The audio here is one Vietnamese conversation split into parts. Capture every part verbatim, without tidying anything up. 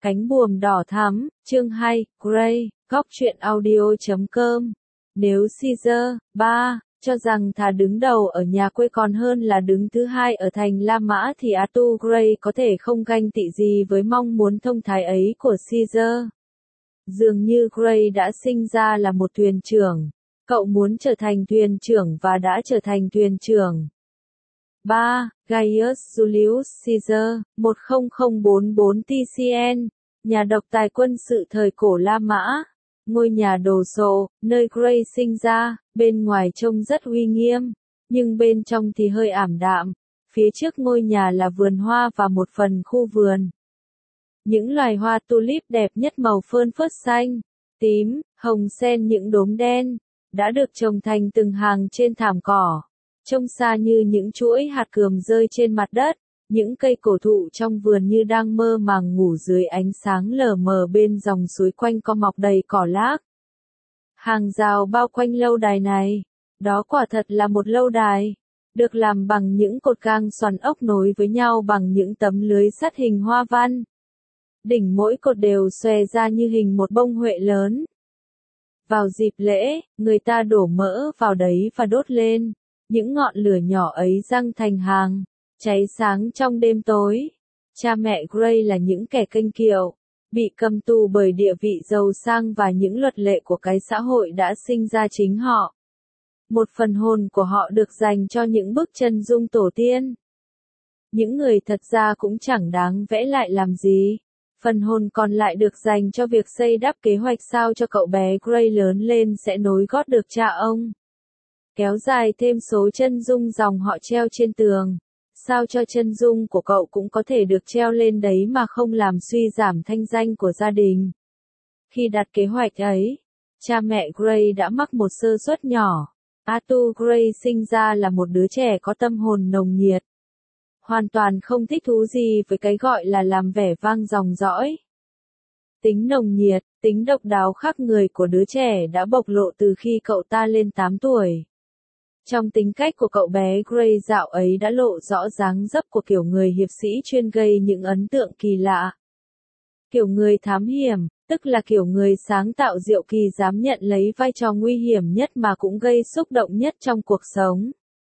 Cánh buồm đỏ thắm, chương hai, Gray, góc truyện audio chấm com. Nếu Caesar, ba, cho rằng thà đứng đầu ở nhà quê còn hơn là đứng thứ hai ở thành La Mã thì Arthur Gray có thể không ganh tị gì với mong muốn thông thái ấy của Caesar. Dường như Gray đã sinh ra là một thuyền trưởng. Cậu muốn trở thành thuyền trưởng và đã trở thành thuyền trưởng. ba. Gaius Julius Caesar, một nghìn bốn mươi tư T C N, nhà độc tài quân sự thời cổ La Mã. Ngôi nhà đồ sộ, nơi Gray sinh ra, bên ngoài trông rất uy nghiêm, nhưng bên trong thì hơi ảm đạm. Phía trước ngôi nhà là vườn hoa và một phần khu vườn. Những loài hoa tulip đẹp nhất màu phơn phớt xanh, tím, hồng xen những đốm đen, đã được trồng thành từng hàng trên thảm cỏ. Trông xa như những chuỗi hạt cườm rơi trên mặt đất, những cây cổ thụ trong vườn như đang mơ màng ngủ dưới ánh sáng lờ mờ bên dòng suối quanh co mọc đầy cỏ lác. Hàng rào bao quanh lâu đài này, đó quả thật là một lâu đài, được làm bằng những cột gang xoắn ốc nối với nhau bằng những tấm lưới sắt hình hoa văn. Đỉnh mỗi cột đều xòe ra như hình một bông huệ lớn. Vào dịp lễ, người ta đổ mỡ vào đấy và đốt lên. Những ngọn lửa nhỏ ấy giăng thành hàng, cháy sáng trong đêm tối. Cha mẹ Gray là những kẻ kênh kiệu, bị cầm tù bởi địa vị giàu sang và những luật lệ của cái xã hội đã sinh ra chính họ. Một phần hồn của họ được dành cho những bức chân dung tổ tiên. Những người thật ra cũng chẳng đáng vẽ lại làm gì. Phần hồn còn lại được dành cho việc xây đắp kế hoạch sao cho cậu bé Gray lớn lên sẽ nối gót được cha ông. Kéo dài thêm số chân dung dòng họ treo trên tường, sao cho chân dung của cậu cũng có thể được treo lên đấy mà không làm suy giảm thanh danh của gia đình. Khi đặt kế hoạch ấy, cha mẹ Gray đã mắc một sơ suất nhỏ. Arthur Gray sinh ra là một đứa trẻ có tâm hồn nồng nhiệt. Hoàn toàn không thích thú gì với cái gọi là làm vẻ vang dòng dõi. Tính nồng nhiệt, tính độc đáo khác người của đứa trẻ đã bộc lộ từ khi cậu ta lên tám tuổi. Trong tính cách của cậu bé Gray dạo ấy đã lộ rõ dáng dấp của kiểu người hiệp sĩ chuyên gây những ấn tượng kỳ lạ. Kiểu người thám hiểm, tức là kiểu người sáng tạo diệu kỳ dám nhận lấy vai trò nguy hiểm nhất mà cũng gây xúc động nhất trong cuộc sống.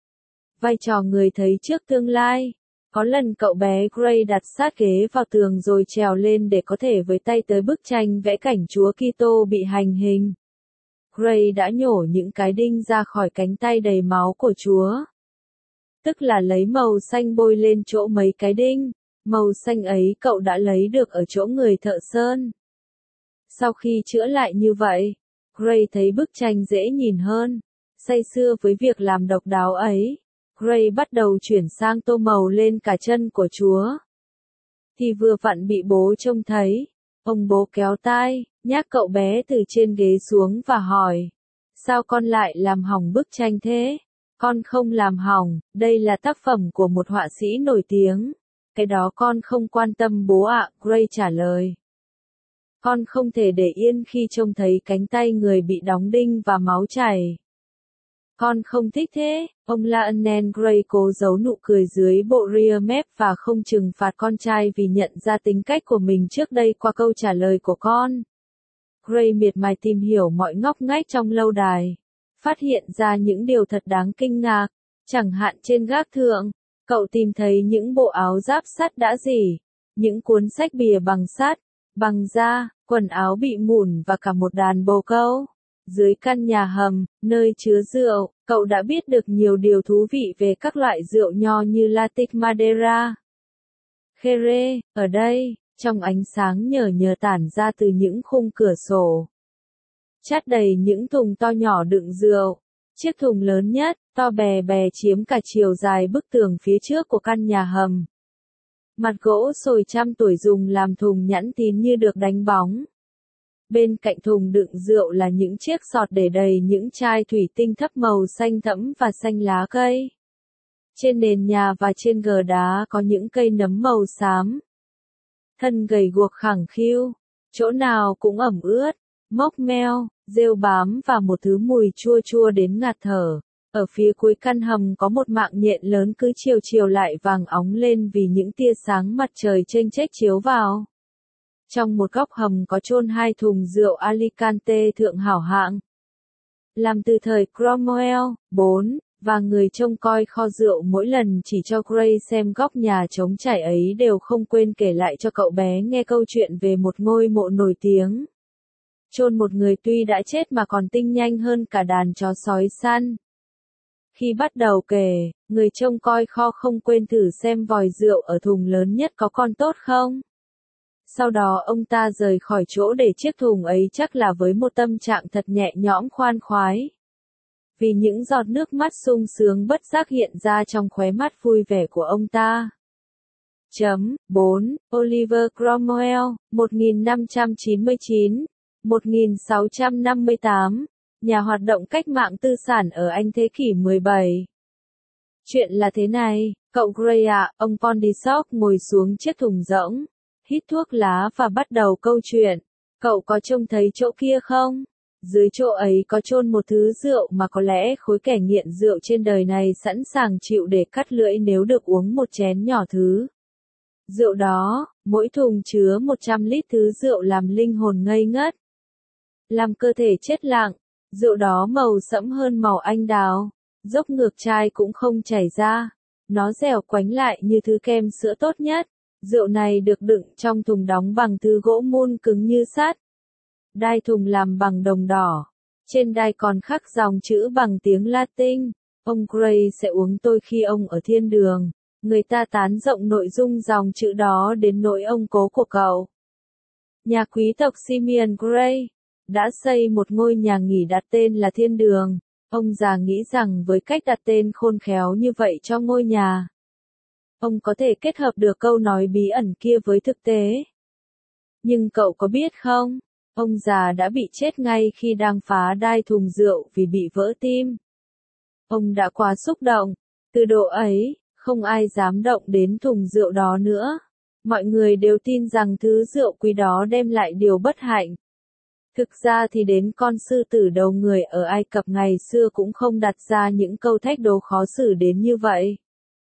Vai trò người thấy trước tương lai. Có lần cậu bé Gray đặt sát ghế vào tường rồi trèo lên để có thể với tay tới bức tranh vẽ cảnh Chúa Kitô bị hành hình. Gray đã nhổ những cái đinh ra khỏi cánh tay đầy máu của Chúa. Tức là lấy màu xanh bôi lên chỗ mấy cái đinh, màu xanh ấy cậu đã lấy được ở chỗ người thợ sơn. Sau khi chữa lại như vậy, Gray thấy bức tranh dễ nhìn hơn, say sưa với việc làm độc đáo ấy. Gray bắt đầu chuyển sang tô màu lên cả chân của Chúa. Thì vừa vặn bị bố trông thấy, ông bố kéo tai, nhác cậu bé từ trên ghế xuống và hỏi, sao con lại làm hỏng bức tranh thế? Con không làm hỏng, đây là tác phẩm của một họa sĩ nổi tiếng. Cái đó con không quan tâm bố ạ, Gray trả lời. Con không thể để yên khi trông thấy cánh tay người bị đóng đinh và máu chảy. Con không thích thế, ông Lionel Gray cố giấu nụ cười dưới bộ ria mép và không trừng phạt con trai vì nhận ra tính cách của mình trước đây qua câu trả lời của con. Gray miệt mài tìm hiểu mọi ngóc ngách trong lâu đài, phát hiện ra những điều thật đáng kinh ngạc, chẳng hạn trên gác thượng, cậu tìm thấy những bộ áo giáp sắt đã rỉ, những cuốn sách bìa bằng sắt, bằng da, quần áo bị mủn và cả một đàn bồ câu. Dưới căn nhà hầm, nơi chứa rượu, cậu đã biết được nhiều điều thú vị về các loại rượu nho như Latic Madeira, Jerez, ở đây, trong ánh sáng nhờ nhờ tản ra từ những khung cửa sổ. Chát đầy những thùng to nhỏ đựng rượu. Chiếc thùng lớn nhất, to bè bè chiếm cả chiều dài bức tường phía trước của căn nhà hầm. Mặt gỗ sồi trăm tuổi dùng làm thùng nhẵn tín như được đánh bóng. Bên cạnh thùng đựng rượu là những chiếc sọt để đầy những chai thủy tinh thấp màu xanh thẫm và xanh lá cây. Trên nền nhà và trên gờ đá có những cây nấm màu xám. Thân gầy guộc khẳng khiu, chỗ nào cũng ẩm ướt, mốc meo, rêu bám và một thứ mùi chua chua đến ngạt thở. Ở phía cuối căn hầm có một mạng nhện lớn cứ chiều chiều lại vàng óng lên vì những tia sáng mặt trời chênh chếch chiếu vào. Trong một góc hầm có chôn hai thùng rượu Alicante thượng hảo hạng. Làm từ thời Cromwell, bốn, và người trông coi kho rượu mỗi lần chỉ cho Gray xem góc nhà trống trải ấy đều không quên kể lại cho cậu bé nghe câu chuyện về một ngôi mộ nổi tiếng. Chôn một người tuy đã chết mà còn tinh nhanh hơn cả đàn chó sói săn. Khi bắt đầu kể, người trông coi kho không quên thử xem vòi rượu ở thùng lớn nhất có còn tốt không. Sau đó ông ta rời khỏi chỗ để chiếc thùng ấy chắc là với một tâm trạng thật nhẹ nhõm khoan khoái. Vì những giọt nước mắt sung sướng bất giác hiện ra trong khóe mắt vui vẻ của ông ta. Chấm bốn. Oliver Cromwell, một nghìn năm trăm chín mươi chín đến một nghìn sáu trăm năm mươi tám, nhà hoạt động cách mạng tư sản ở Anh thế kỷ mười bảy. Chuyện là thế này, cậu Gray ạ, ông Pondisok ngồi xuống chiếc thùng rỗng, hít thuốc lá và bắt đầu câu chuyện. Cậu có trông thấy chỗ kia không? Dưới chỗ ấy có chôn một thứ rượu mà có lẽ khối kẻ nghiện rượu trên đời này sẵn sàng chịu để cắt lưỡi nếu được uống một chén nhỏ thứ rượu đó, mỗi thùng chứa một trăm lít thứ rượu làm linh hồn ngây ngất, làm cơ thể chết lặng. Rượu đó màu sẫm hơn màu anh đào, dốc ngược chai cũng không chảy ra, nó dẻo quánh lại như thứ kem sữa tốt nhất. Rượu này được đựng trong thùng đóng bằng thứ gỗ mun cứng như sắt. Đai thùng làm bằng đồng đỏ. Trên đai còn khắc dòng chữ bằng tiếng Latin. Ông Gray sẽ uống tôi khi ông ở thiên đường. Người ta tán rộng nội dung dòng chữ đó đến nỗi ông cố của cậu. Nhà quý tộc Simeon Gray đã xây một ngôi nhà nghỉ đặt tên là Thiên Đường. Ông già nghĩ rằng với cách đặt tên khôn khéo như vậy cho ngôi nhà, ông có thể kết hợp được câu nói bí ẩn kia với thực tế. Nhưng cậu có biết không, ông già đã bị chết ngay khi đang phá đai thùng rượu vì bị vỡ tim. Ông đã quá xúc động. Từ độ ấy, không ai dám động đến thùng rượu đó nữa. Mọi người đều tin rằng thứ rượu quý đó đem lại điều bất hạnh. Thực ra thì đến con sư tử đầu người ở Ai Cập ngày xưa cũng không đặt ra những câu thách đố khó xử đến như vậy.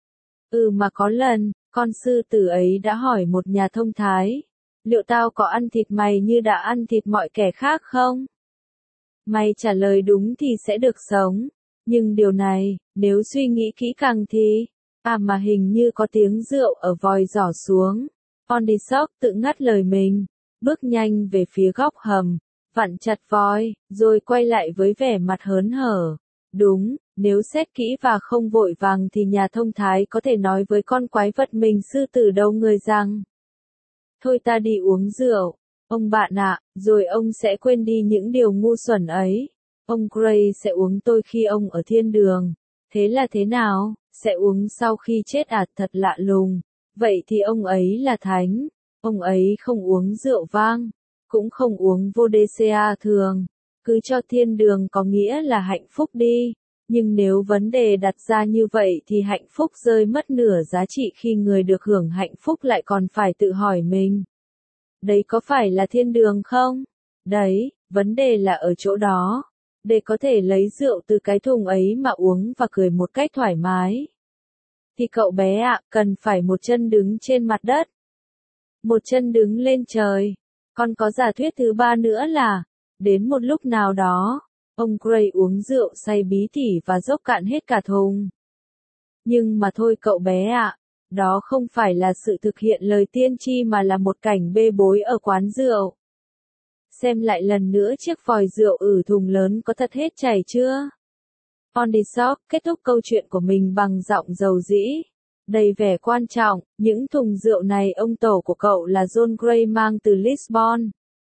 Ừ mà có lần, con sư tử ấy đã hỏi một nhà thông thái, liệu tao có ăn thịt mày như đã ăn thịt mọi kẻ khác không? Mày trả lời đúng thì sẽ được sống, nhưng điều này, nếu suy nghĩ kỹ càng thì, à mà hình như có tiếng rượu ở vòi giỏ xuống. Pondisok tự ngắt lời mình, bước nhanh về phía góc hầm, vặn chặt vòi, rồi quay lại với vẻ mặt hớn hở. Đúng, nếu xét kỹ và không vội vàng thì nhà thông thái có thể nói với con quái vật mình sư tử đầu người rằng: thôi ta đi uống rượu, ông bạn ạ, rồi ông sẽ quên đi những điều ngu xuẩn ấy. Ông Gray sẽ uống tôi khi ông ở thiên đường. Thế là thế nào? Sẽ uống sau khi chết à? Thật lạ lùng. Vậy thì ông ấy là thánh. Ông ấy không uống rượu vang, cũng không uống vodka thường. Cứ cho thiên đường có nghĩa là hạnh phúc đi. Nhưng nếu vấn đề đặt ra như vậy thì hạnh phúc rơi mất nửa giá trị khi người được hưởng hạnh phúc lại còn phải tự hỏi mình: đấy có phải là thiên đường không? Đấy, vấn đề là ở chỗ đó. Để có thể lấy rượu từ cái thùng ấy mà uống và cười một cách thoải mái, thì cậu bé ạ, cần phải một chân đứng trên mặt đất, một chân đứng lên trời. Còn có giả thuyết thứ ba nữa là, đến một lúc nào đó, ông Gray uống rượu say bí tỉ và dốc cạn hết cả thùng. Nhưng mà thôi cậu bé ạ, đó không phải là sự thực hiện lời tiên tri mà là một cảnh bê bối ở quán rượu. Xem lại lần nữa chiếc vòi rượu ử thùng lớn có thật hết chảy chưa? Pondisok kết thúc câu chuyện của mình bằng giọng dầu dĩ, đầy vẻ quan trọng. Những thùng rượu này ông tổ của cậu là John Gray mang từ Lisbon.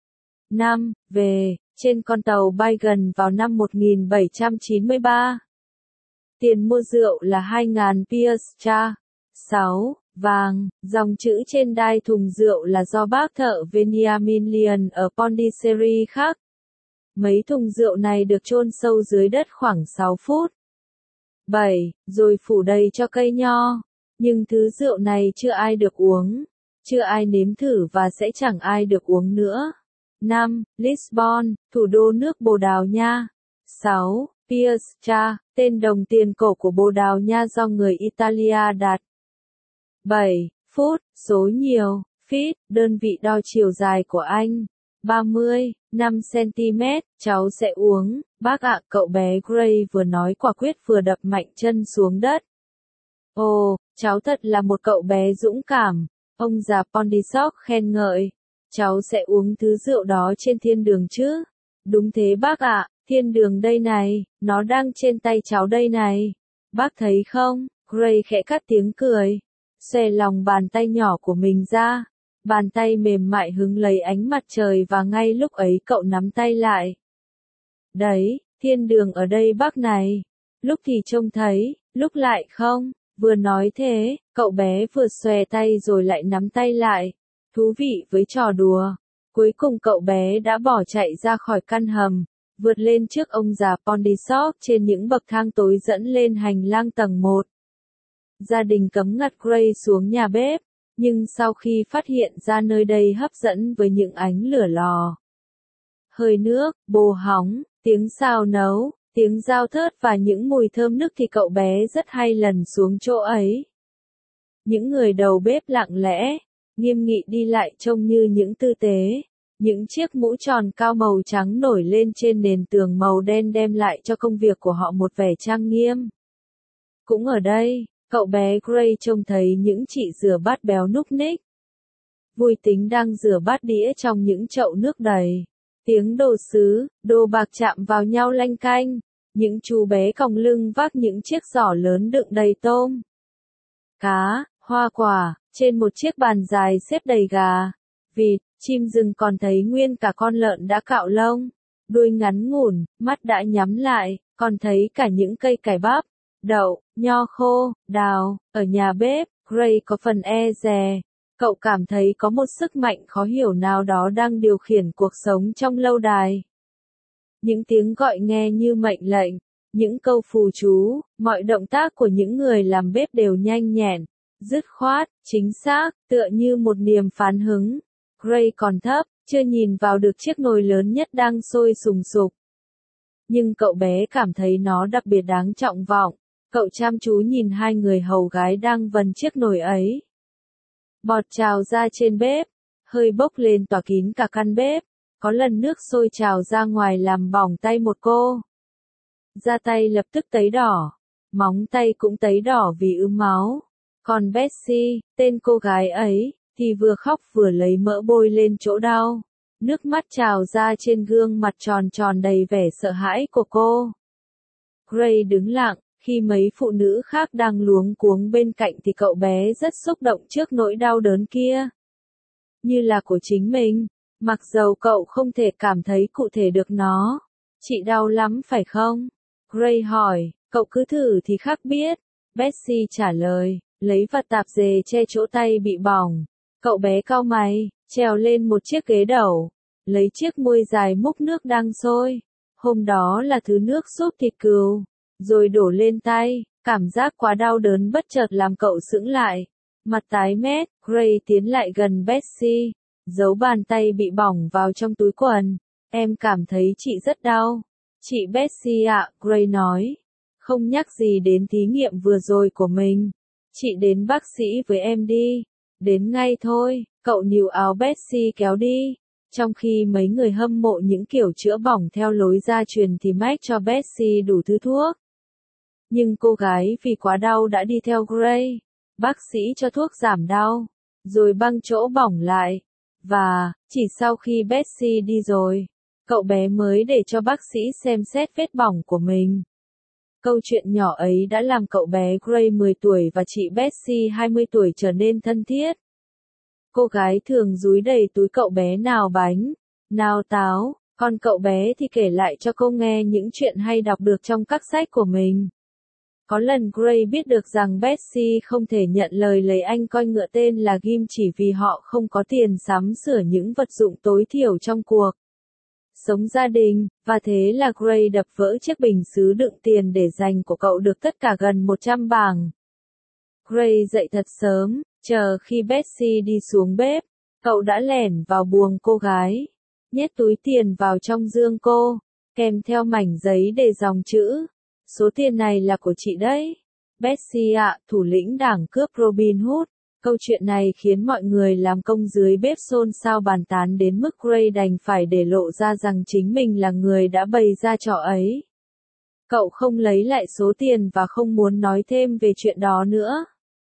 năm. Về, trên con tàu bay gần vào năm một nghìn bảy trăm chín mươi ba. Tiền mua rượu là hai nghìn piastra. sáu. Vàng, dòng chữ trên đai thùng rượu là do bác thợ Veniamin Lian ở Pondicherry khắc. Mấy thùng rượu này được chôn sâu dưới đất khoảng sáu phút. bảy. Rồi phủ đầy cho cây nho. Nhưng thứ rượu này chưa ai được uống, chưa ai nếm thử và sẽ chẳng ai được uống nữa. năm. Lisbon, thủ đô nước Bồ Đào Nha. sáu. Piastra, tên đồng tiền cổ của Bồ Đào Nha do người Italia đặt. bảy. Phút, số nhiều, feet, đơn vị đo chiều dài của anh. ba mươi lăm xăng-ti-mét, cháu sẽ uống, bác ạ, cậu bé Gray vừa nói quả quyết vừa đập mạnh chân xuống đất. Ồ, cháu thật là một cậu bé dũng cảm, ông già Pondisok khen ngợi. Cháu sẽ uống thứ rượu đó trên thiên đường chứ? Đúng thế bác ạ, thiên đường đây này, nó đang trên tay cháu đây này. Bác thấy không? Gray khẽ cất tiếng cười, xòe lòng bàn tay nhỏ của mình ra. Bàn tay mềm mại hứng lấy ánh mặt trời và ngay lúc ấy cậu nắm tay lại. Đấy, thiên đường ở đây bác này. Lúc thì trông thấy, lúc lại không. Vừa nói thế, cậu bé vừa xòe tay rồi lại nắm tay lại. Thú vị với trò đùa. Cuối cùng cậu bé đã bỏ chạy ra khỏi căn hầm, vượt lên trước ông già Pondisok trên những bậc thang tối dẫn lên hành lang tầng một. Gia đình cấm ngặt Gray xuống nhà bếp, nhưng sau khi phát hiện ra nơi đây hấp dẫn với những ánh lửa lò, hơi nước, bồ hóng, tiếng xào nấu, tiếng dao thớt và những mùi thơm nức thì cậu bé rất hay lần xuống chỗ ấy. Những người đầu bếp lặng lẽ, nghiêm nghị đi lại trông như những tư tế. Những chiếc mũ tròn cao màu trắng nổi lên trên nền tường màu đen đem lại cho công việc của họ một vẻ trang nghiêm. Cũng ở đây, cậu bé Gray trông thấy những chị rửa bát béo núc ních. Vui tính đang rửa bát đĩa trong những chậu nước đầy. Tiếng đồ sứ, đồ bạc chạm vào nhau lanh canh. Những chú bé còng lưng vác những chiếc giỏ lớn đựng đầy tôm, cá, hoa quả, trên một chiếc bàn dài xếp đầy gà, vịt, chim rừng, còn thấy nguyên cả con lợn đã cạo lông, đuôi ngắn ngủn, mắt đã nhắm lại, còn thấy cả những cây cải bắp, đậu, nho khô, đào. Ở nhà bếp, Gray có phần e dè. Cậu cảm thấy có một sức mạnh khó hiểu nào đó đang điều khiển cuộc sống trong lâu đài. Những tiếng gọi nghe như mệnh lệnh, những câu phù chú, mọi động tác của những người làm bếp đều nhanh nhẹn, dứt khoát, chính xác, tựa như một niềm phán hứng. Gray còn thấp, chưa nhìn vào được chiếc nồi lớn nhất đang sôi sùng sục. Nhưng cậu bé cảm thấy nó đặc biệt đáng trọng vọng. Cậu chăm chú nhìn hai người hầu gái đang vần chiếc nồi ấy. Bọt trào ra trên bếp, hơi bốc lên tỏa kín cả căn bếp. Có lần nước sôi trào ra ngoài làm bỏng tay một cô. Da tay lập tức tấy đỏ, móng tay cũng tấy đỏ vì ứ máu. Còn Betsy, tên cô gái ấy, thì vừa khóc vừa lấy mỡ bôi lên chỗ đau. Nước mắt trào ra trên gương mặt tròn tròn đầy vẻ sợ hãi của cô. Gray đứng lặng, khi mấy phụ nữ khác đang luống cuống bên cạnh thì cậu bé rất xúc động trước nỗi đau đớn kia. Như là của chính mình, mặc dầu cậu không thể cảm thấy cụ thể được nó. Chị đau lắm phải không? Gray hỏi, cậu cứ thử thì khắc biết. Betsy trả lời, lấy vật tạp dề che chỗ tay bị bỏng. Cậu bé cau mày, trèo lên một chiếc ghế đầu, lấy chiếc muôi dài múc nước đang sôi. Hôm đó là thứ nước súp thịt cừu, rồi đổ lên tay. Cảm giác quá đau đớn bất chợt làm cậu sững lại. Mặt tái mét, Gray tiến lại gần Betsy, giấu bàn tay bị bỏng vào trong túi quần. Em cảm thấy chị rất đau. Chị Betsy ạ, Gray nói. Không nhắc gì đến thí nghiệm vừa rồi của mình. Chị đến bác sĩ với em đi. Đến ngay thôi, cậu níu áo Betsy kéo đi. Trong khi mấy người hâm mộ những kiểu chữa bỏng theo lối gia truyền thì Mac cho Betsy đủ thứ thuốc. Nhưng cô gái vì quá đau đã đi theo Gray. Bác sĩ cho thuốc giảm đau, rồi băng chỗ bỏng lại. Và, chỉ sau khi Betsy đi rồi, cậu bé mới để cho bác sĩ xem xét vết bỏng của mình. Câu chuyện nhỏ ấy đã làm cậu bé Gray mười tuổi và chị Betsy hai mươi tuổi trở nên thân thiết. Cô gái thường dúi đầy túi cậu bé nào bánh, nào táo, còn cậu bé thì kể lại cho cô nghe những chuyện hay đọc được trong các sách của mình. Có lần Gray biết được rằng Betsy không thể nhận lời lấy anh coi ngựa tên là Ghim chỉ vì họ không có tiền sắm sửa những vật dụng tối thiểu trong cuộc sống gia đình, và thế là Gray đập vỡ chiếc bình sứ đựng tiền để dành của cậu được tất cả gần một trăm bảng. Gray dậy thật sớm, chờ khi Betsy đi xuống bếp, cậu đã lẻn vào buồng cô gái, nhét túi tiền vào trong giương cô, kèm theo mảnh giấy để dòng chữ. Số tiền này là của chị đấy. Betsy ạ, thủ lĩnh đảng cướp Robin Hood. Câu chuyện này khiến mọi người làm công dưới bếp xôn xao bàn tán đến mức Gray đành phải để lộ ra rằng chính mình là người đã bày ra trò ấy. Cậu không lấy lại số tiền và không muốn nói thêm về chuyện đó nữa.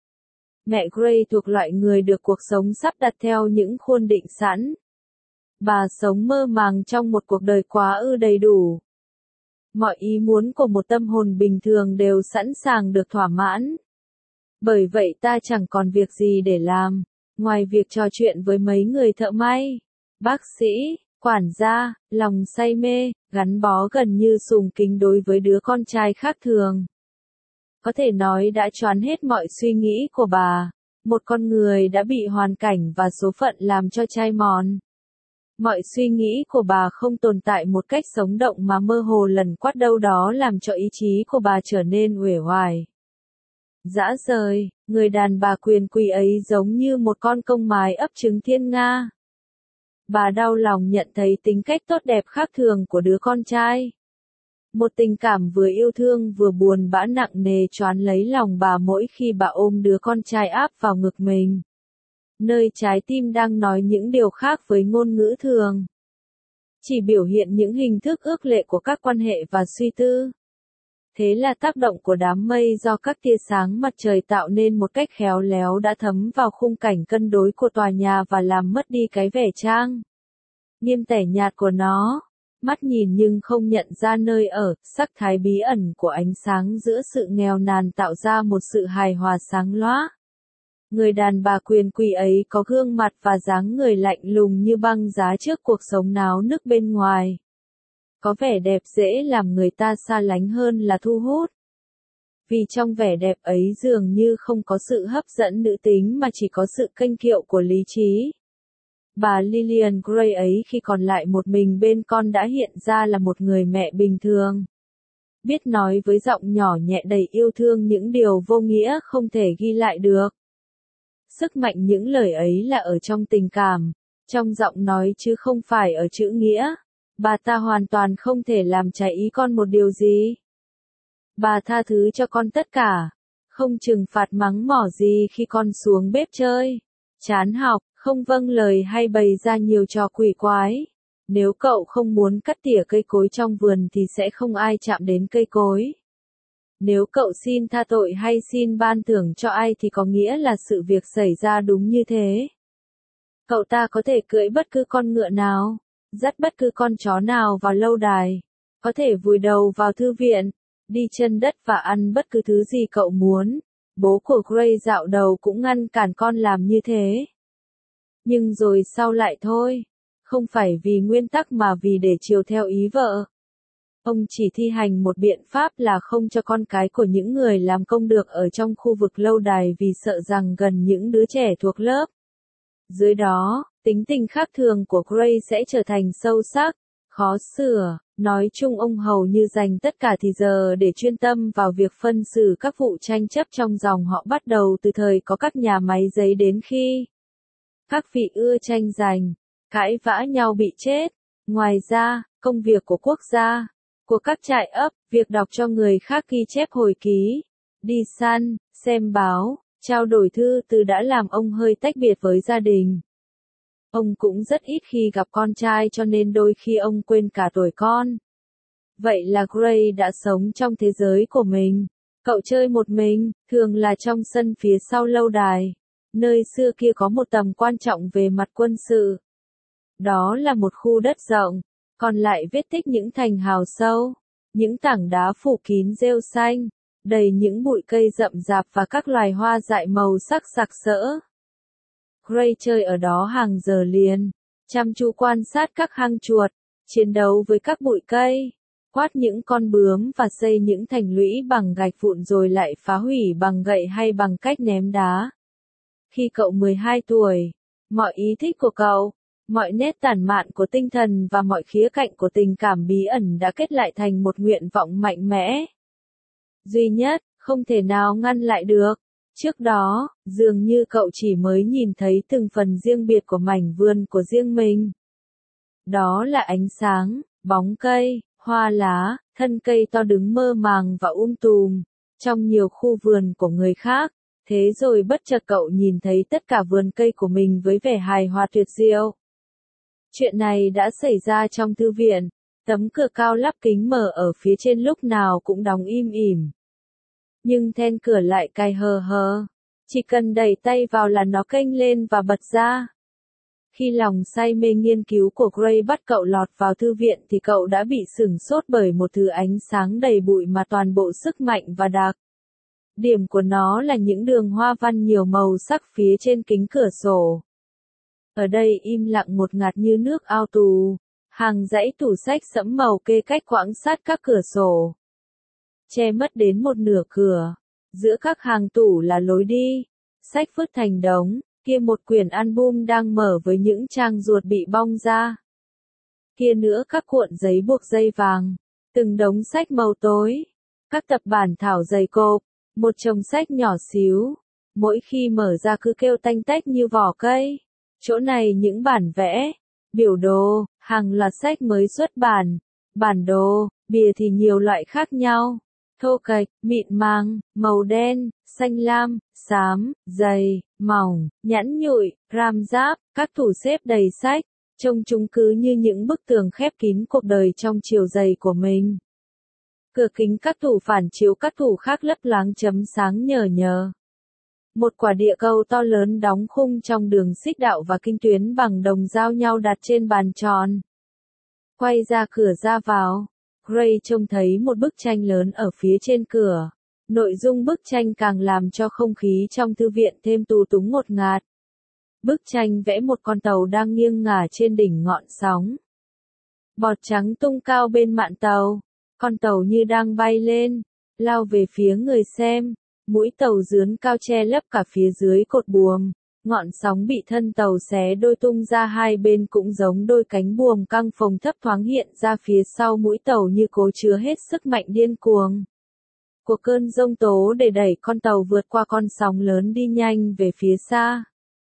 Mẹ Gray thuộc loại người được cuộc sống sắp đặt theo những khuôn định sẵn. Bà sống mơ màng trong một cuộc đời quá ư đầy đủ. Mọi ý muốn của một tâm hồn bình thường đều sẵn sàng được thỏa mãn. Bởi vậy ta chẳng còn việc gì để làm, ngoài việc trò chuyện với mấy người thợ may, bác sĩ, quản gia, lòng say mê, gắn bó gần như sùng kính đối với đứa con trai khác thường. Có thể nói đã choán hết mọi suy nghĩ của bà, một con người đã bị hoàn cảnh và số phận làm cho chai mòn. Mọi suy nghĩ của bà không tồn tại một cách sống động mà mơ hồ lẩn quắt đâu đó làm cho ý chí của bà trở nên uể oải. Dã rời, người đàn bà quyền quý ấy giống như một con công mái ấp trứng thiên nga. Bà đau lòng nhận thấy tính cách tốt đẹp khác thường của đứa con trai. Một tình cảm vừa yêu thương vừa buồn bã nặng nề choán lấy lòng bà mỗi khi bà ôm đứa con trai áp vào ngực mình. Nơi trái tim đang nói những điều khác với ngôn ngữ thường. Chỉ biểu hiện những hình thức ước lệ của các quan hệ và suy tư. Thế là tác động của đám mây do các tia sáng mặt trời tạo nên một cách khéo léo đã thấm vào khung cảnh cân đối của tòa nhà và làm mất đi cái vẻ trang nghiêm tẻ nhạt của nó. Mắt nhìn nhưng không nhận ra nơi ở, sắc thái bí ẩn của ánh sáng giữa sự nghèo nàn tạo ra một sự hài hòa sáng lóa. Người đàn bà quyền quý ấy có gương mặt và dáng người lạnh lùng như băng giá trước cuộc sống náo nức bên ngoài. Có vẻ đẹp dễ làm người ta xa lánh hơn là thu hút. Vì trong vẻ đẹp ấy dường như không có sự hấp dẫn nữ tính mà chỉ có sự kênh kiệu của lý trí. Bà Lillian Gray ấy khi còn lại một mình bên con đã hiện ra là một người mẹ bình thường. Biết nói với giọng nhỏ nhẹ đầy yêu thương những điều vô nghĩa không thể ghi lại được. Sức mạnh những lời ấy là ở trong tình cảm, trong giọng nói chứ không phải ở chữ nghĩa. Bà ta hoàn toàn không thể làm trái ý con một điều gì. Bà tha thứ cho con tất cả, không trừng phạt mắng mỏ gì khi con xuống bếp chơi, chán học, không vâng lời hay bày ra nhiều trò quỷ quái. Nếu cậu không muốn cắt tỉa cây cối trong vườn thì sẽ không ai chạm đến cây cối. Nếu cậu xin tha tội hay xin ban thưởng cho ai thì có nghĩa là sự việc xảy ra đúng như thế. Cậu ta có thể cưỡi bất cứ con ngựa nào, dắt bất cứ con chó nào vào lâu đài, có thể vùi đầu vào thư viện, đi chân đất và ăn bất cứ thứ gì cậu muốn. Bố của Gray dạo đầu cũng ngăn cản con làm như thế. Nhưng rồi sau lại thôi, không phải vì nguyên tắc mà vì để chiều theo ý vợ. Ông chỉ thi hành một biện pháp là không cho con cái của những người làm công được ở trong khu vực lâu đài vì sợ rằng gần những đứa trẻ thuộc lớp dưới đó, tính tình khác thường của Gray sẽ trở thành sâu sắc, khó sửa. Nói chung ông hầu như dành tất cả thì giờ để chuyên tâm vào việc phân xử các vụ tranh chấp trong dòng họ bắt đầu từ thời có các nhà máy giấy đến khi các vị ưa tranh giành, cãi vã nhau bị chết. Ngoài ra, công việc của quốc gia, của các trại ấp, việc đọc cho người khác ghi chép hồi ký, đi săn, xem báo, trao đổi thư từ đã làm ông hơi tách biệt với gia đình. Ông cũng rất ít khi gặp con trai cho nên đôi khi ông quên cả tuổi con. Vậy là Gray đã sống trong thế giới của mình. Cậu chơi một mình, thường là trong sân phía sau lâu đài, nơi xưa kia có một tầm quan trọng về mặt quân sự. Đó là một khu đất rộng, còn lại vết tích những thành hào sâu, những tảng đá phủ kín rêu xanh, đầy những bụi cây rậm rạp và các loài hoa dại màu sắc sặc sỡ. Gray chơi ở đó hàng giờ liền, chăm chú quan sát các hang chuột, chiến đấu với các bụi cây, quát những con bướm và xây những thành lũy bằng gạch vụn rồi lại phá hủy bằng gậy hay bằng cách ném đá. Khi cậu mười hai tuổi, mọi ý thích của cậu, mọi nét tản mạn của tinh thần và mọi khía cạnh của tình cảm bí ẩn đã kết lại thành một nguyện vọng mạnh mẽ. Duy nhất, không thể nào ngăn lại được. Trước đó, dường như cậu chỉ mới nhìn thấy từng phần riêng biệt của mảnh vườn của riêng mình. Đó là ánh sáng, bóng cây, hoa lá, thân cây to đứng mơ màng và um tùm, trong nhiều khu vườn của người khác. Thế rồi bất chợt cậu nhìn thấy tất cả vườn cây của mình với vẻ hài hòa tuyệt diệu. Chuyện này đã xảy ra trong thư viện, tấm cửa cao lắp kính mở ở phía trên lúc nào cũng đóng im ỉm. Nhưng then cửa lại cài hờ hờ, chỉ cần đẩy tay vào là nó kênh lên và bật ra. Khi lòng say mê nghiên cứu của Gray bắt cậu lọt vào thư viện thì cậu đã bị sửng sốt bởi một thứ ánh sáng đầy bụi mà toàn bộ sức mạnh và đặc điểm của nó là những đường hoa văn nhiều màu sắc phía trên kính cửa sổ. Ở đây im lặng một ngạt như nước ao tù, hàng dãy tủ sách sẫm màu kê cách quãng sát các cửa sổ, che mất đến một nửa cửa. Giữa các hàng tủ là lối đi, sách vứt thành đống, kia một quyển album đang mở với những trang ruột bị bong ra. Kia nữa các cuộn giấy buộc dây vàng, từng đống sách màu tối, các tập bản thảo dày cộp, một chồng sách nhỏ xíu, mỗi khi mở ra cứ kêu tanh tách như vỏ cây. Chỗ này những bản vẽ, biểu đồ, hàng loạt sách mới xuất bản, bản đồ, bìa thì nhiều loại khác nhau. Thô kệch, mịn màng, màu đen, xanh lam, xám, dày, mỏng, nhẵn nhụi, ram giáp, các tủ xếp đầy sách, trông chúng cứ như những bức tường khép kín cuộc đời trong chiều dày của mình. Cửa kính các tủ phản chiếu các tủ khác lấp loáng chấm sáng nhờ nhờ. Một quả địa cầu to lớn đóng khung trong đường xích đạo và kinh tuyến bằng đồng giao nhau đặt trên bàn tròn. Quay ra cửa ra vào, Gray trông thấy một bức tranh lớn ở phía trên cửa. Nội dung bức tranh càng làm cho không khí trong thư viện thêm tù túng ngột ngạt. Bức tranh vẽ một con tàu đang nghiêng ngả trên đỉnh ngọn sóng. Bọt trắng tung cao bên mạn tàu, con tàu như đang bay lên, lao về phía người xem. Mũi tàu dướn cao che lấp cả phía dưới cột buồm, ngọn sóng bị thân tàu xé đôi tung ra hai bên cũng giống đôi cánh buồm căng phồng thấp thoáng hiện ra phía sau mũi tàu như cố chứa hết sức mạnh điên cuồng của cơn giông tố để đẩy con tàu vượt qua con sóng lớn đi nhanh về phía xa.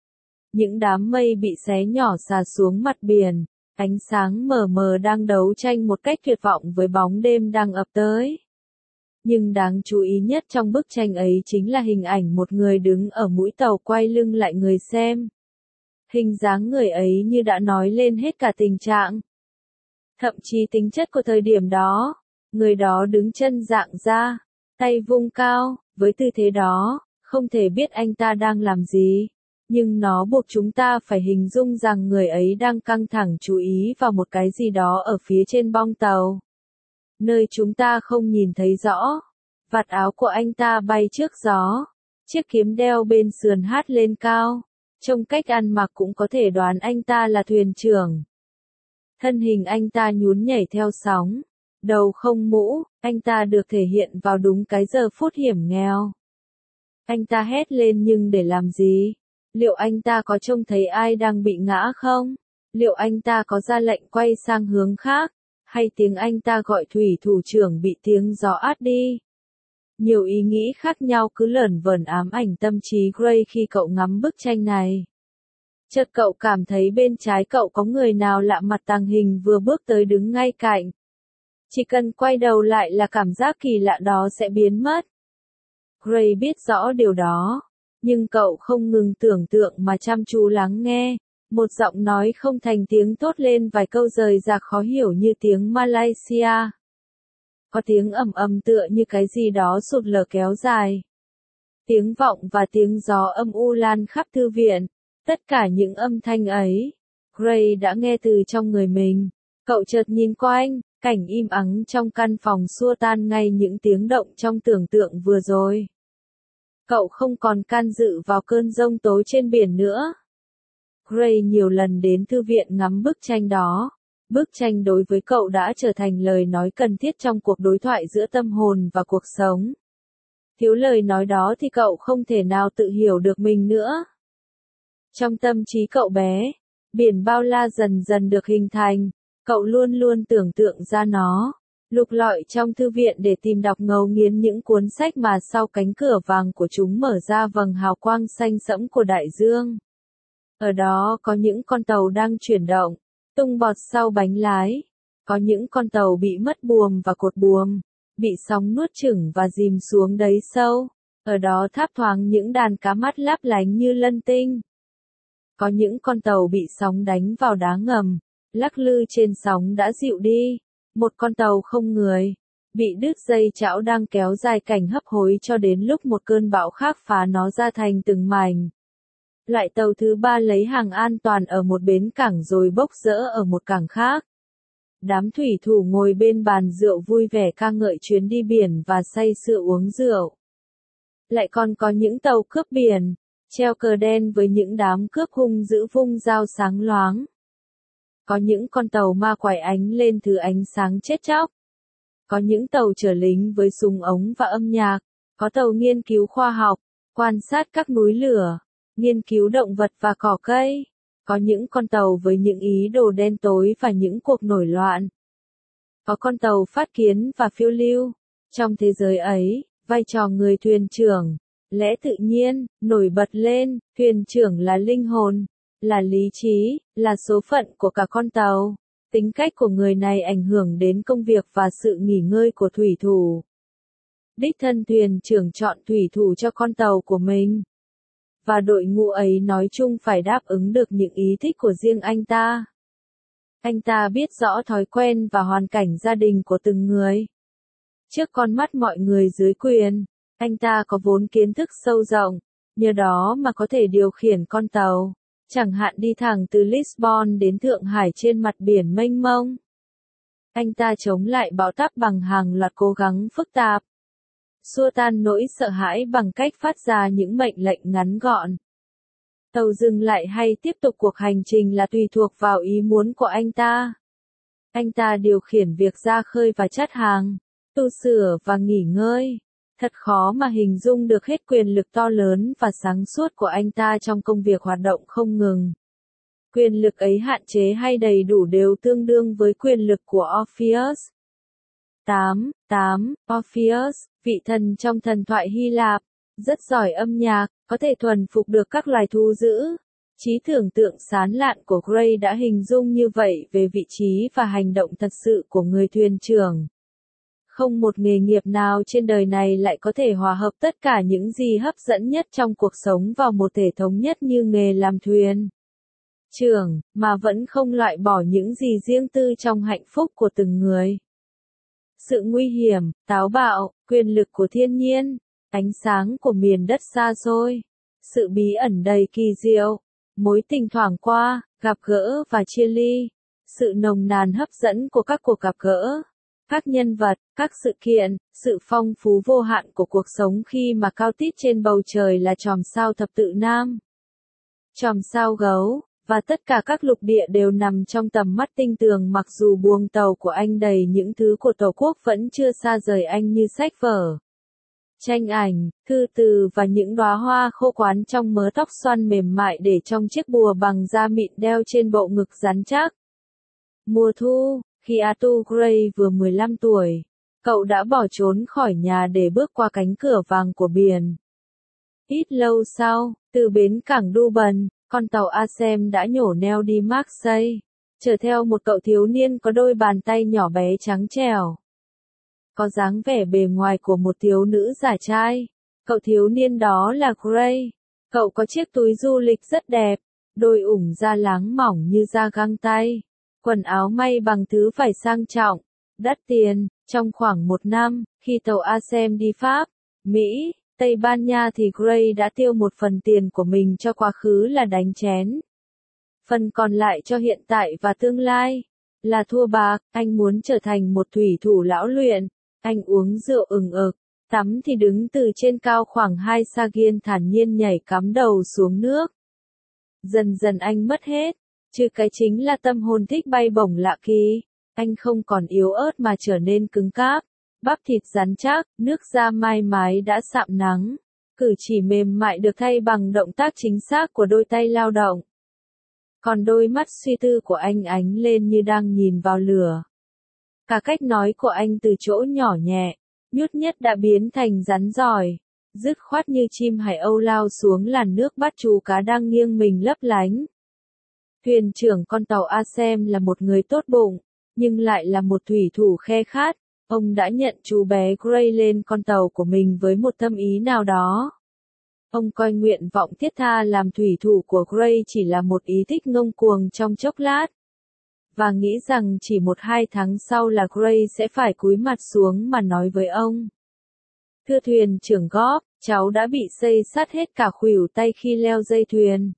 Những đám mây bị xé nhỏ xà xuống mặt biển, ánh sáng mờ mờ đang đấu tranh một cách tuyệt vọng với bóng đêm đang ập tới. Nhưng đáng chú ý nhất trong bức tranh ấy chính là hình ảnh một người đứng ở mũi tàu quay lưng lại người xem. Hình dáng người ấy như đã nói lên hết cả tình trạng, thậm chí tính chất của thời điểm đó. Người đó đứng chân dạng ra, tay vung cao, với tư thế đó, không thể biết anh ta đang làm gì. Nhưng nó buộc chúng ta phải hình dung rằng người ấy đang căng thẳng chú ý vào một cái gì đó ở phía trên bong tàu, nơi chúng ta không nhìn thấy rõ. Vạt áo của anh ta bay trước gió, chiếc kiếm đeo bên sườn hát lên cao, trông cách ăn mặc cũng có thể đoán anh ta là thuyền trưởng. Thân hình anh ta nhún nhảy theo sóng, đầu không mũ, anh ta được thể hiện vào đúng cái giờ phút hiểm nghèo. Anh ta hét lên nhưng để làm gì? Liệu anh ta có trông thấy ai đang bị ngã không? Liệu anh ta có ra lệnh quay sang hướng khác? Hay tiếng anh ta gọi thủy thủ trưởng bị tiếng gió át đi? Nhiều ý nghĩ khác nhau cứ lởn vởn ám ảnh tâm trí Gray khi cậu ngắm bức tranh này. Chợt cậu cảm thấy bên trái cậu có người nào lạ mặt tàng hình vừa bước tới đứng ngay cạnh. Chỉ cần quay đầu lại là cảm giác kỳ lạ đó sẽ biến mất. Gray biết rõ điều đó, nhưng cậu không ngừng tưởng tượng mà chăm chú lắng nghe. Một giọng nói không thành tiếng thốt lên vài câu rời rạc khó hiểu như tiếng Malaysia. Có tiếng ầm ầm tựa như cái gì đó sụt lở kéo dài. Tiếng vọng và tiếng gió âm u lan khắp thư viện. Tất cả những âm thanh ấy, Gray đã nghe từ trong người mình. Cậu chợt nhìn quanh, cảnh im ắng trong căn phòng xua tan ngay những tiếng động trong tưởng tượng vừa rồi. Cậu không còn can dự vào cơn giông tố trên biển nữa. Gray nhiều lần đến thư viện ngắm bức tranh đó. Bức tranh đối với cậu đã trở thành lời nói cần thiết trong cuộc đối thoại giữa tâm hồn và cuộc sống. Thiếu lời nói đó thì cậu không thể nào tự hiểu được mình nữa. Trong tâm trí cậu bé, biển bao la dần dần được hình thành. Cậu luôn luôn tưởng tượng ra nó, lục lọi trong thư viện để tìm đọc ngấu nghiến những cuốn sách mà sau cánh cửa vàng của chúng mở ra vầng hào quang xanh sẫm của đại dương. Ở đó có những con tàu đang chuyển động, tung bọt sau bánh lái. Có những con tàu bị mất buồm và cột buồm, bị sóng nuốt chửng và dìm xuống đáy sâu. Ở đó tháp thoáng những đàn cá mắt láp lánh như lân tinh. Có những con tàu bị sóng đánh vào đá ngầm, lắc lư trên sóng đã dịu đi. Một con tàu không người, bị đứt dây chảo đang kéo dài cảnh hấp hối cho đến lúc một cơn bão khác phá nó ra thành từng mảnh. Loại tàu thứ ba lấy hàng an toàn ở một bến cảng rồi bốc rỡ ở một cảng khác. Đám thủy thủ ngồi bên bàn rượu vui vẻ ca ngợi chuyến đi biển và say sưa uống rượu. Lại còn có những tàu cướp biển, treo cờ đen với những đám cướp hung dữ vung dao sáng loáng. Có những con tàu ma quái ánh lên thứ ánh sáng chết chóc. Có những tàu chở lính với súng ống và âm nhạc. Có tàu nghiên cứu khoa học, quan sát các núi lửa, nghiên cứu động vật và cỏ cây. Có những con tàu với những ý đồ đen tối và những cuộc nổi loạn. Có con tàu phát kiến và phiêu lưu. Trong thế giới ấy, vai trò người thuyền trưởng, lẽ tự nhiên, nổi bật lên. Thuyền trưởng là linh hồn, là lý trí, là số phận của cả con tàu. Tính cách của người này ảnh hưởng đến công việc và sự nghỉ ngơi của thủy thủ. Đích thân thuyền trưởng chọn thủy thủ cho con tàu của mình. Và đội ngũ ấy nói chung phải đáp ứng được những ý thích của riêng anh ta. Anh ta biết rõ thói quen và hoàn cảnh gia đình của từng người. Trước con mắt mọi người dưới quyền, anh ta có vốn kiến thức sâu rộng, nhờ đó mà có thể điều khiển con tàu, chẳng hạn đi thẳng từ Lisbon đến Thượng Hải trên mặt biển mênh mông. Anh ta chống lại bão táp bằng hàng loạt cố gắng phức tạp, xua tan nỗi sợ hãi bằng cách phát ra những mệnh lệnh ngắn gọn. Tàu dừng lại hay tiếp tục cuộc hành trình là tùy thuộc vào ý muốn của anh ta. Anh ta điều khiển việc ra khơi và chắt hàng, tu sửa và nghỉ ngơi. Thật khó mà hình dung được hết quyền lực to lớn và sáng suốt của anh ta trong công việc hoạt động không ngừng. Quyền lực ấy hạn chế hay đầy đủ đều tương đương với quyền lực của Orpheus. tám. tám. Orpheus, vị thần trong thần thoại Hy Lạp, rất giỏi âm nhạc, có thể thuần phục được các loài thú dữ. Trí tưởng tượng sán lạn của Gray đã hình dung như vậy về vị trí và hành động thật sự của người thuyền trưởng. Không một nghề nghiệp nào trên đời này lại có thể hòa hợp tất cả những gì hấp dẫn nhất trong cuộc sống vào một thể thống nhất như nghề làm thuyền trưởng, mà vẫn không loại bỏ những gì riêng tư trong hạnh phúc của từng người. Sự nguy hiểm, táo bạo, quyền lực của thiên nhiên, ánh sáng của miền đất xa xôi, sự bí ẩn đầy kỳ diệu, mối tình thoảng qua, gặp gỡ và chia ly, sự nồng nàn hấp dẫn của các cuộc gặp gỡ, các nhân vật, các sự kiện, sự phong phú vô hạn của cuộc sống khi mà cao tít trên bầu trời là chòm sao thập tự nam, chòm sao gấu, và tất cả các lục địa đều nằm trong tầm mắt tinh tường, mặc dù buồng tàu của anh đầy những thứ của Tổ quốc vẫn chưa xa rời anh như sách vở, tranh ảnh, thư từ và những đóa hoa khô quán trong mớ tóc xoăn mềm mại để trong chiếc bùa bằng da mịn đeo trên bộ ngực rắn chắc. Mùa thu, khi Arthur Gray vừa mười lăm tuổi, cậu đã bỏ trốn khỏi nhà để bước qua cánh cửa vàng của biển. Ít lâu sau, từ bến cảng Duban, con tàu Asem đã nhổ neo đi Marseille, chở theo một cậu thiếu niên có đôi bàn tay nhỏ bé trắng trẻo. Có dáng vẻ bề ngoài của một thiếu nữ giả trai. Cậu thiếu niên đó là Gray. Cậu có chiếc túi du lịch rất đẹp, đôi ủng da láng mỏng như da găng tay, quần áo may bằng thứ vải sang trọng, đắt tiền. Trong khoảng một năm, khi tàu Asem đi Pháp, Mỹ, Tây Ban Nha thì Gray đã tiêu một phần tiền của mình cho quá khứ là đánh chén. Phần còn lại cho hiện tại và tương lai là thua bạc. Anh muốn trở thành một thủy thủ lão luyện. Anh uống rượu ừng ực, tắm thì đứng từ trên cao khoảng hai sa ghiên thản nhiên nhảy cắm đầu xuống nước. Dần dần anh mất hết, chứ cái chính là tâm hồn thích bay bổng lạ kỳ. Anh không còn yếu ớt mà trở nên cứng cáp, bắp thịt rắn chắc, nước da mai mái đã sạm nắng, cử chỉ mềm mại được thay bằng động tác chính xác của đôi tay lao động. Còn đôi mắt suy tư của anh ánh lên như đang nhìn vào lửa. Cả cách nói của anh từ chỗ nhỏ nhẹ, nhút nhát đã biến thành rắn giỏi, dứt khoát như chim hải âu lao xuống làn nước bắt chú cá đang nghiêng mình lấp lánh. Thuyền trưởng con tàu Asem là một người tốt bụng, nhưng lại là một thủy thủ khe khát. Ông đã nhận chú bé Gray lên con tàu của mình với một tâm ý nào đó. Ông coi nguyện vọng thiết tha làm thủy thủ của Gray chỉ là một ý thích ngông cuồng trong chốc lát. Và nghĩ rằng chỉ một hai tháng sau là Gray sẽ phải cúi mặt xuống mà nói với ông. Thưa thuyền trưởng Góp, cháu đã bị xây sát hết cả khuỷu tay khi leo dây thuyền.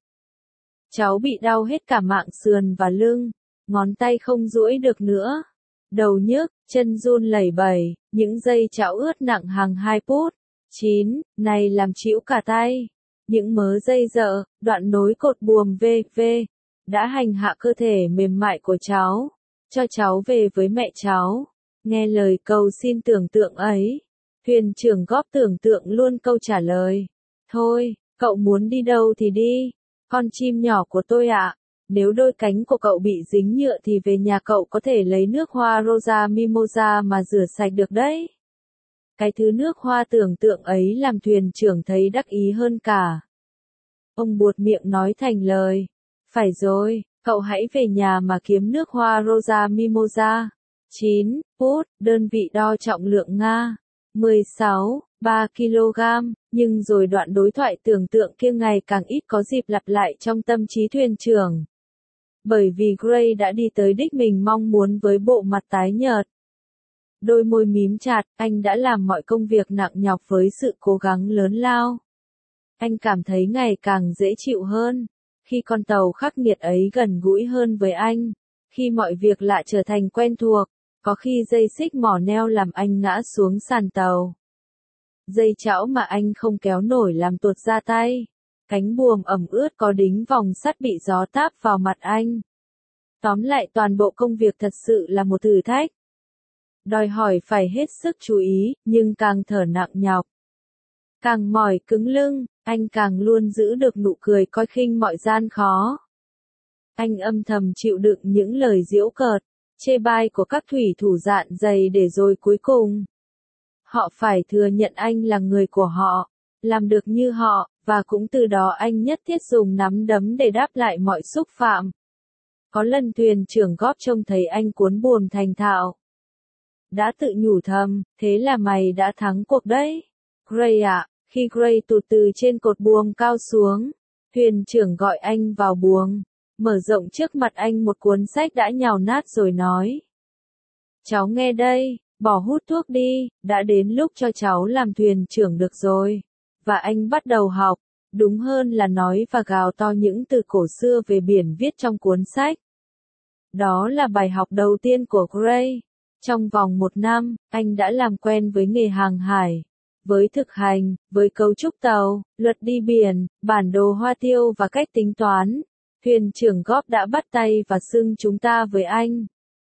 Cháu bị đau hết cả mạng sườn và lưng, ngón tay không duỗi được nữa. Đầu nhức, chân run lẩy bẩy, những dây chảo ướt nặng hàng hai pút. chín. Này làm chĩu cả tay. Những mớ dây dợ, đoạn nối cột buồm vê vê đã hành hạ cơ thể mềm mại của cháu. Cho cháu về với mẹ cháu. Nghe lời cầu xin tưởng tượng ấy. Thuyền trưởng Góp tưởng tượng luôn câu trả lời. Thôi, cậu muốn đi đâu thì đi. Con chim nhỏ của tôi ạ. Nếu đôi cánh của cậu bị dính nhựa thì về nhà cậu có thể lấy nước hoa Rosa Mimosa mà rửa sạch được đấy. Cái thứ nước hoa tưởng tượng ấy làm thuyền trưởng thấy đắc ý hơn cả. Ông buột miệng nói thành lời. Phải rồi, cậu hãy về nhà mà kiếm nước hoa Rosa Mimosa. chín. Pút, đơn vị đo trọng lượng Nga. mười sáu. ba ki lô gam, nhưng rồi đoạn đối thoại tưởng tượng kia ngày càng ít có dịp lặp lại trong tâm trí thuyền trưởng. Bởi vì Gray đã đi tới đích mình mong muốn với bộ mặt tái nhợt. Đôi môi mím chặt, anh đã làm mọi công việc nặng nhọc với sự cố gắng lớn lao. Anh cảm thấy ngày càng dễ chịu hơn, khi con tàu khắc nghiệt ấy gần gũi hơn với anh, khi mọi việc lạ trở thành quen thuộc, có khi dây xích mỏ neo làm anh ngã xuống sàn tàu. Dây chảo mà anh không kéo nổi làm tuột ra tay. Cánh buồm ẩm ướt có đính vòng sắt bị gió táp vào mặt anh. Tóm lại toàn bộ công việc thật sự là một thử thách. Đòi hỏi phải hết sức chú ý, nhưng càng thở nặng nhọc. Càng mỏi cứng lưng, anh càng luôn giữ được nụ cười coi khinh mọi gian khó. Anh âm thầm chịu đựng những lời giễu cợt, chê bai của các thủy thủ dạn dày để rồi cuối cùng. Họ phải thừa nhận anh là người của họ, làm được như họ, và cũng từ đó anh nhất thiết dùng nắm đấm để đáp lại mọi xúc phạm. Có lần thuyền trưởng Góp trông thấy anh cuốn buồm thành thạo. Đã tự nhủ thầm, thế là mày đã thắng cuộc đấy. Gray ạ, khi Gray tụt từ trên cột buồm cao xuống, thuyền trưởng gọi anh vào buồng, mở rộng trước mặt anh một cuốn sách đã nhào nát rồi nói. Cháu nghe đây, bỏ hút thuốc đi, đã đến lúc cho cháu làm thuyền trưởng được rồi. Và anh bắt đầu học, đúng hơn là nói và gào to những từ cổ xưa về biển viết trong cuốn sách. Đó là bài học đầu tiên của Gray. Trong vòng một năm, anh đã làm quen với nghề hàng hải, với thực hành, với cấu trúc tàu, luật đi biển, bản đồ hoa tiêu và cách tính toán. Thuyền trưởng Góp đã bắt tay và xưng chúng ta với anh.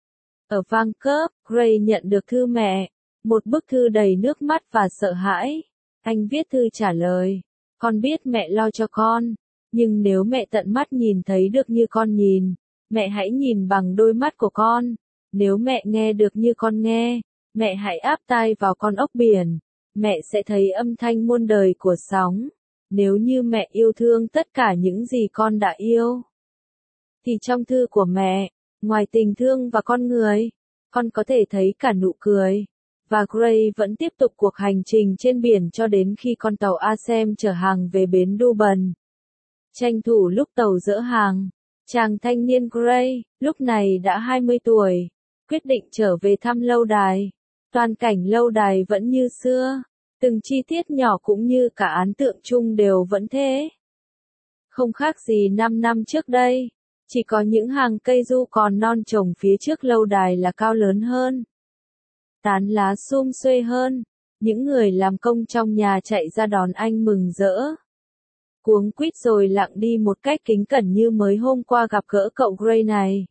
Ở Vancouver, Gray nhận được thư mẹ, một bức thư đầy nước mắt và sợ hãi. Anh viết thư trả lời, con biết mẹ lo cho con, nhưng nếu mẹ tận mắt nhìn thấy được như con nhìn, mẹ hãy nhìn bằng đôi mắt của con. Nếu mẹ nghe được như con nghe, mẹ hãy áp tai vào con ốc biển, mẹ sẽ thấy âm thanh muôn đời của sóng. Nếu như mẹ yêu thương tất cả những gì con đã yêu, thì trong thư của mẹ, ngoài tình thương và con người, con có thể thấy cả nụ cười. Và Gray vẫn tiếp tục cuộc hành trình trên biển cho đến khi con tàu Asem chở hàng về bến Durban. Tranh thủ lúc tàu dỡ hàng, chàng thanh niên Gray, lúc này đã hai mươi tuổi, quyết định trở về thăm lâu đài. Toàn cảnh lâu đài vẫn như xưa, từng chi tiết nhỏ cũng như cả ấn tượng chung đều vẫn thế. Không khác gì năm năm trước đây, chỉ có những hàng cây du còn non trồng phía trước lâu đài là cao lớn hơn. Tán lá sum xuê hơn, những người làm công trong nhà chạy ra đón anh mừng rỡ. Cuống quýt rồi lặng đi một cách kính cẩn như mới hôm qua gặp gỡ cậu Gray này.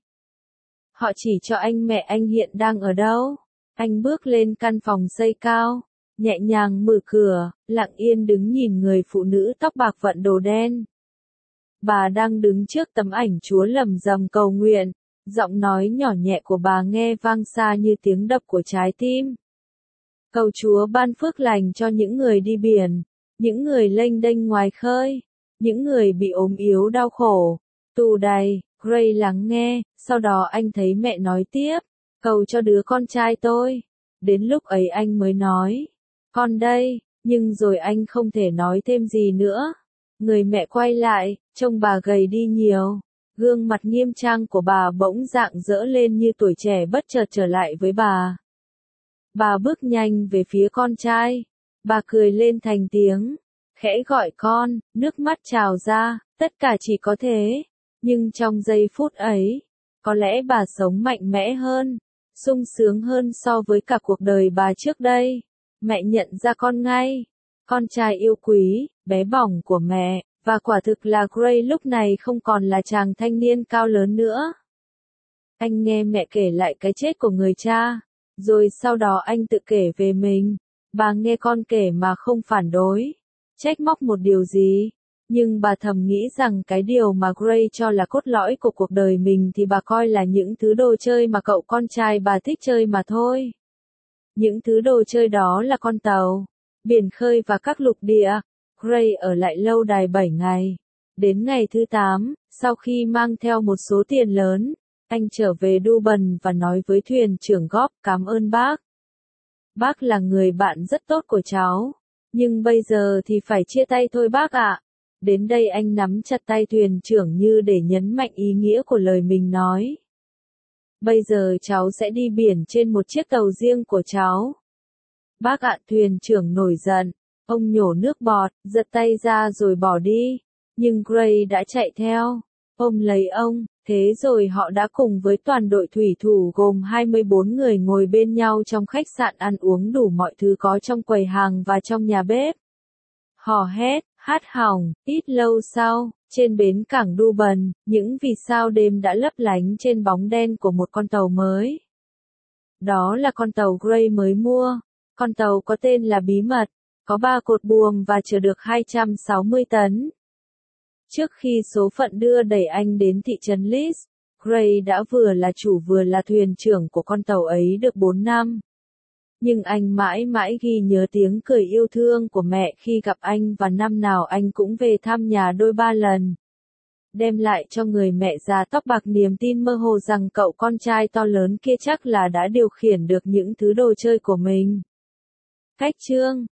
Họ chỉ cho anh mẹ anh hiện đang ở đâu. Anh bước lên căn phòng xây cao, nhẹ nhàng mở cửa, lặng yên đứng nhìn người phụ nữ tóc bạc vận đồ đen. Bà đang đứng trước tấm ảnh Chúa lầm rầm cầu nguyện, giọng nói nhỏ nhẹ của bà nghe vang xa như tiếng đập của trái tim. Cầu Chúa ban phước lành cho những người đi biển, những người lênh đênh ngoài khơi, những người bị ốm yếu đau khổ, tù đầy. Gray lắng nghe, sau đó anh thấy mẹ nói tiếp, cầu cho đứa con trai tôi, Đến lúc ấy anh mới nói, con đây, nhưng rồi anh không thể nói thêm gì nữa. Người mẹ quay lại, trông bà gầy đi nhiều. Gương mặt nghiêm trang của bà bỗng rạng rỡ lên như tuổi trẻ bất chợt trở lại với bà. Bà bước nhanh về phía con trai. Bà cười lên thành tiếng, khẽ gọi con, nước mắt trào ra, tất cả chỉ có thế. Nhưng trong giây phút ấy, có lẽ bà sống mạnh mẽ hơn, sung sướng hơn so với cả cuộc đời bà trước đây. Mẹ nhận ra con ngay. Con trai yêu quý, bé bỏng của mẹ, và quả thực là Gray lúc này không còn là chàng thanh niên cao lớn nữa. Anh nghe mẹ kể lại cái chết của người cha, rồi sau đó anh tự kể về mình. Bà nghe con kể mà không phản đối, trách móc một điều gì. Nhưng bà thầm nghĩ rằng cái điều mà Gray cho là cốt lõi của cuộc đời mình thì bà coi là những thứ đồ chơi mà cậu con trai bà thích chơi mà thôi. Những thứ đồ chơi đó là con tàu, biển khơi và các lục địa. Gray ở lại lâu đài bảy ngày. Đến ngày thứ tám, sau khi mang theo một số tiền lớn, anh trở về Dublin và nói với thuyền trưởng Góp, cảm ơn bác. Bác là người bạn rất tốt của cháu. Nhưng bây giờ thì phải chia tay thôi bác ạ. Đến đây anh nắm chặt tay thuyền trưởng như để nhấn mạnh ý nghĩa của lời mình nói. Bây giờ cháu sẽ đi biển trên một chiếc tàu riêng của cháu. Bác ạ, thuyền trưởng nổi giận. Ông nhổ nước bọt, giật tay ra rồi bỏ đi. Nhưng Gray đã chạy theo, ôm lấy ông. Thế rồi họ đã cùng với toàn đội thủy thủ gồm hai mươi bốn người ngồi bên nhau trong khách sạn ăn uống đủ mọi thứ có trong quầy hàng và trong nhà bếp. Hò hét, hát hỏng, ít lâu sau, trên bến cảng Dublin, những vì sao đêm đã lấp lánh trên bóng đen của một con tàu mới. Đó là con tàu Gray mới mua. Con tàu có tên là Bí mật, có ba cột buồm và chở được hai trăm sáu mươi tấn. Trước khi số phận đưa đẩy anh đến thị trấn Leeds, Gray đã vừa là chủ vừa là thuyền trưởng của con tàu ấy được bốn năm. Nhưng anh mãi mãi ghi nhớ tiếng cười yêu thương của mẹ khi gặp anh và năm nào anh cũng về thăm nhà đôi ba lần. Đem lại cho người mẹ già tóc bạc niềm tin mơ hồ rằng cậu con trai to lớn kia chắc là đã điều khiển được những thứ đồ chơi của mình. Cách chương